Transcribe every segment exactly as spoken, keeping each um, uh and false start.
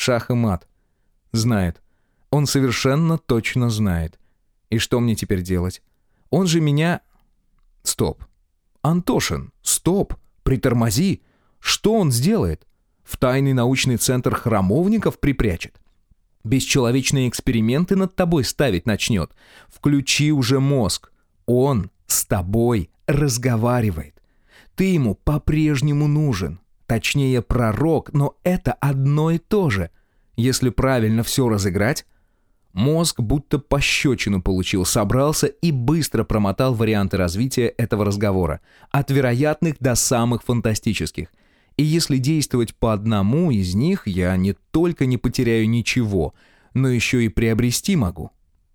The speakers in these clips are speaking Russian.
Шах и мат. Знает. Он совершенно точно знает. И что мне теперь делать? Он же меня... Стоп. Антошин, стоп. Притормози. Что он сделает? В тайный научный центр храмовников припрячет? Бесчеловечные эксперименты над тобой ставить начнет. Включи уже мозг. Он с тобой разговаривает. Ты ему по-прежнему нужен. Точнее, пророк, но это одно и то же. Если правильно все разыграть... Мозг будто пощечину получил, собрался и быстро промотал варианты развития этого разговора. От вероятных до самых фантастических. И если действовать по одному из них, я не только не потеряю ничего, но еще и приобрести могу.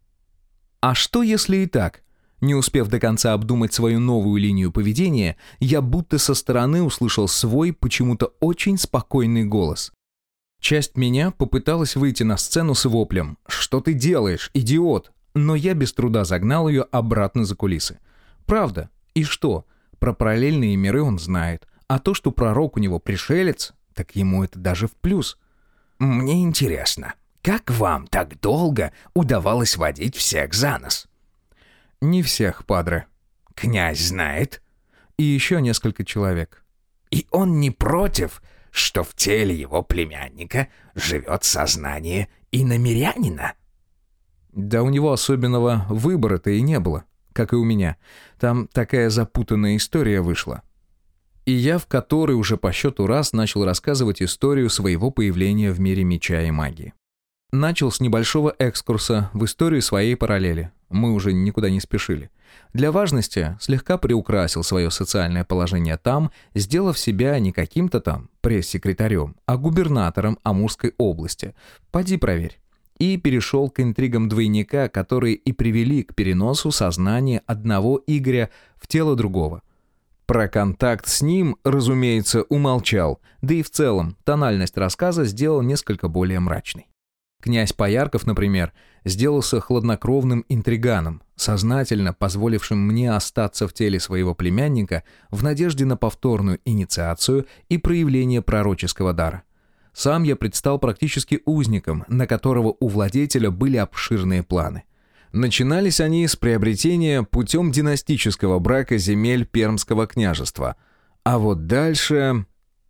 А что если и так? Не успев до конца обдумать свою новую линию поведения, я будто со стороны услышал свой, почему-то очень спокойный голос. Часть меня попыталась выйти на сцену с воплем «Что ты делаешь, идиот?», но я без труда загнал ее обратно за кулисы. Правда. И что? Про параллельные миры он знает. А то, что пророк у него пришелец, так ему это даже в плюс. «Мне интересно, как вам так долго удавалось водить всех за нос?» «Не всех, падре». «Князь знает?» «И еще несколько человек». «И он не против, что в теле его племянника живет сознание иномирянина?» «Да у него особенного выбора-то и не было, как и у меня. Там такая запутанная история вышла». И я в который уже по счету раз начал рассказывать историю своего появления в мире меча и магии. Начал с небольшого экскурса в историю своей параллели. Мы уже никуда не спешили. Для важности слегка приукрасил свое социальное положение там, сделав себя не каким-то там пресс-секретарем, а губернатором Амурской области. Поди проверь. И перешел к интригам двойника, которые и привели к переносу сознания одного Игоря в тело другого. Про контакт с ним, разумеется, умолчал, да и в целом тональность рассказа сделал несколько более мрачной. Князь Поярков, например, сделался хладнокровным интриганом, сознательно позволившим мне остаться в теле своего племянника в надежде на повторную инициацию и проявление пророческого дара. Сам я предстал практически узником, на которого у владетеля были обширные планы. Начинались они с приобретения путем династического брака земель Пермского княжества. А вот дальше...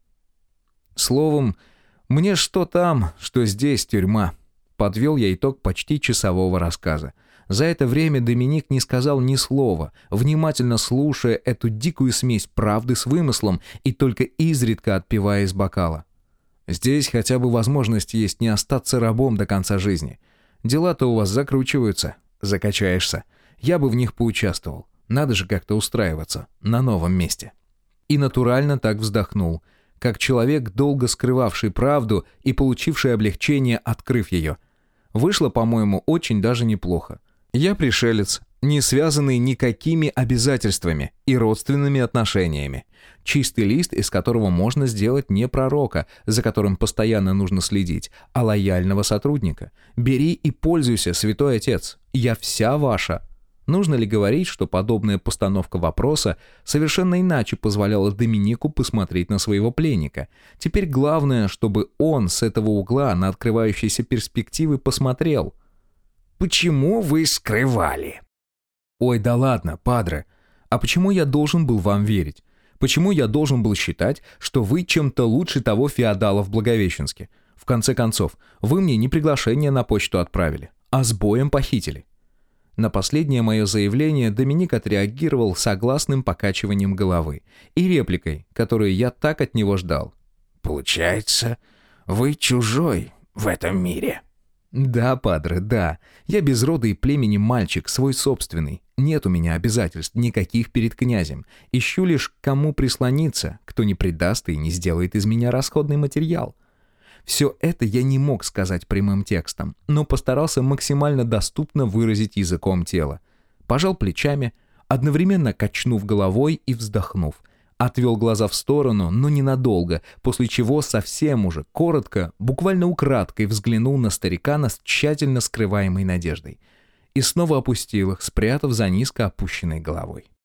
Словом, мне что там, что здесь тюрьма. Подвел я итог почти часового рассказа. За это время Доминик не сказал ни слова, внимательно слушая эту дикую смесь правды с вымыслом и только изредка отпивая из бокала. Здесь хотя бы возможность есть не остаться рабом до конца жизни. Дела-то у вас закручиваются. Закачаешься. Я бы в них поучаствовал. Надо же как-то устраиваться на новом месте. И натурально так вздохнул, как человек, долго скрывавший правду и получивший облегчение, открыв ее. Вышло, по-моему, очень даже неплохо. Я пришелец, не связанный никакими обязательствами и родственными отношениями. Чистый лист, из которого можно сделать не пророка, за которым постоянно нужно следить, а лояльного сотрудника. Бери и пользуйся, святой отец. Я вся ваша. Нужно ли говорить, что подобная постановка вопроса совершенно иначе позволяла Доминику посмотреть на своего пленника? Теперь главное, чтобы он с этого угла на открывающиеся перспективы посмотрел. «Почему вы скрывали?» «Ой, да ладно, падре. А почему я должен был вам верить? Почему я должен был считать, что вы чем-то лучше того феодала в Благовещенске? В конце концов, вы мне не приглашение на почту отправили, а с боем похитили». На последнее мое заявление Доминик отреагировал согласным покачиванием головы и репликой, которую я так от него ждал. «Получается, вы чужой в этом мире?» «Да, падре, да. Я без рода и племени мальчик, свой собственный. Нет у меня обязательств никаких перед князем. Ищу лишь, кому прислониться, кто не предаст и не сделает из меня расходный материал». Все это я не мог сказать прямым текстом, но постарался максимально доступно выразить языком тела. Пожал плечами, одновременно качнув головой и вздохнув. Отвел глаза в сторону, но ненадолго, после чего совсем уже коротко, буквально украдкой взглянул на старикана с тщательно скрываемой надеждой. И снова опустил их, спрятав за низко опущенной головой.